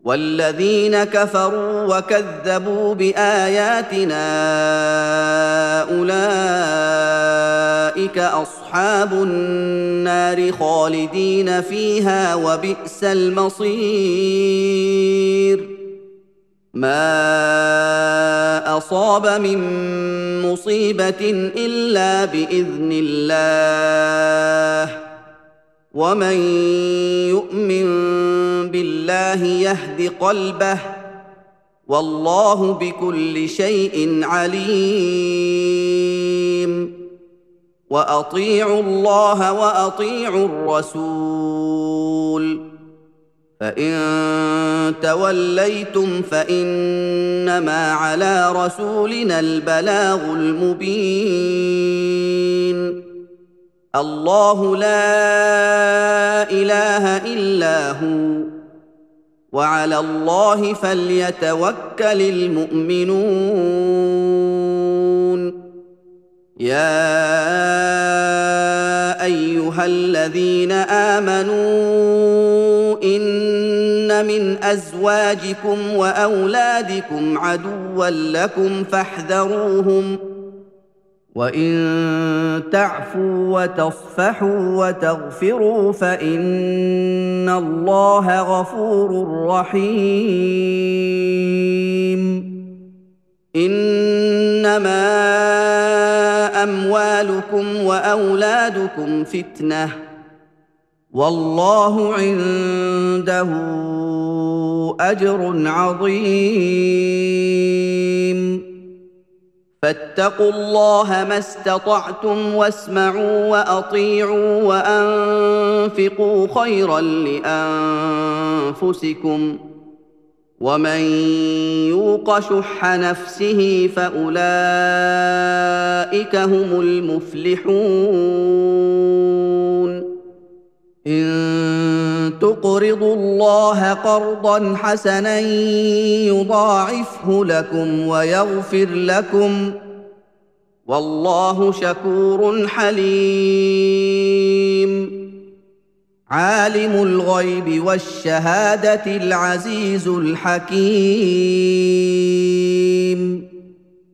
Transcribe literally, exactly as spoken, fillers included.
والذين كفروا وكذبوا باياتنا اولئك اصحاب النار خالدين فيها وبئس المصير ما اصاب من مصيبه الا باذن الله ومن يؤمن بالله يهد قلبه والله بكل شيء عليم واطيعوا الله واطيعوا الرسول فان توليتم فانما على رسولنا البلاغ المبين الله لا اله الا هو وعلى الله فليتوكل المؤمنون يا ايها الذين امنوا ان من ازواجكم واولادكم عدوا لكم فاحذروهم وان تعفوا وتصفحوا وتغفروا فان الله غفور رحيم انما اموالكم واولادكم فتنه والله عنده اجر عظيم فاتقوا الله ما استطعتم واسمعوا واطيعوا وانفقوا خيرا لانفسكم ومن يوق شح نفسه فاولئك هم المفلحون ان تقرضوا الله قرضا حسنا يضاعفه لكم ويغفر لكم والله شكور حليم عالم الغيب والشهاده العزيز الحكيم